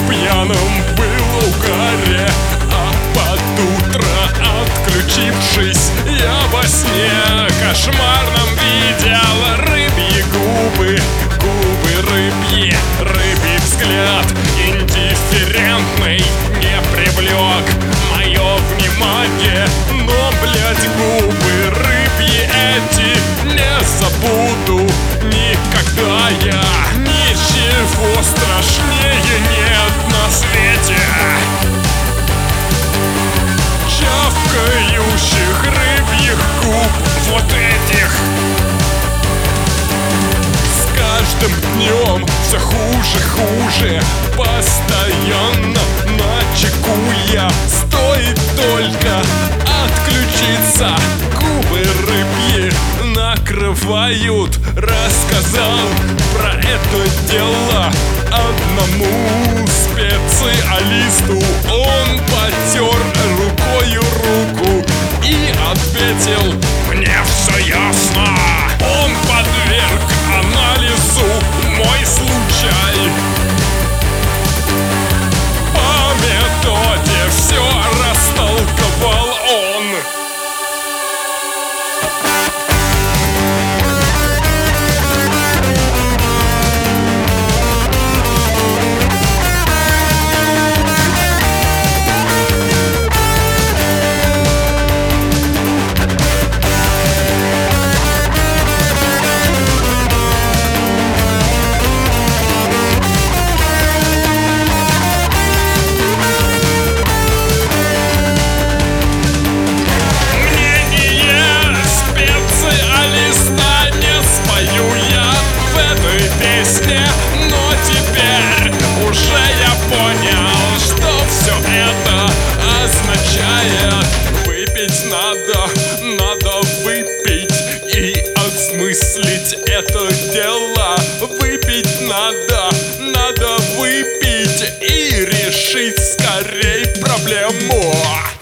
пьяном был в угаре, а под утро, отключившись, я во сне кошмарном видел рыбьи губы, губы рыбьи, рыбий взгляд индифферентный не привлек мое внимание. Но, блядь, губы рыбьи эти не забуду никогда я. Ничего страшнее нет на свете чавкающих рыбьих губ, вот этих. С каждым днем все хуже, хуже, постоянно начеку я. Стоит только отключиться, губы рыбьи накрывают. Рассказал про это дело одному специалисту. Он потер рукою руку и ответил: мне все ясно. Он подверг анализу мой случай. По методе все растолковал он. Но теперь уже я понял, что все это означает: выпить надо выпить и осмыслить это дело. Выпить надо выпить и решить скорей проблему.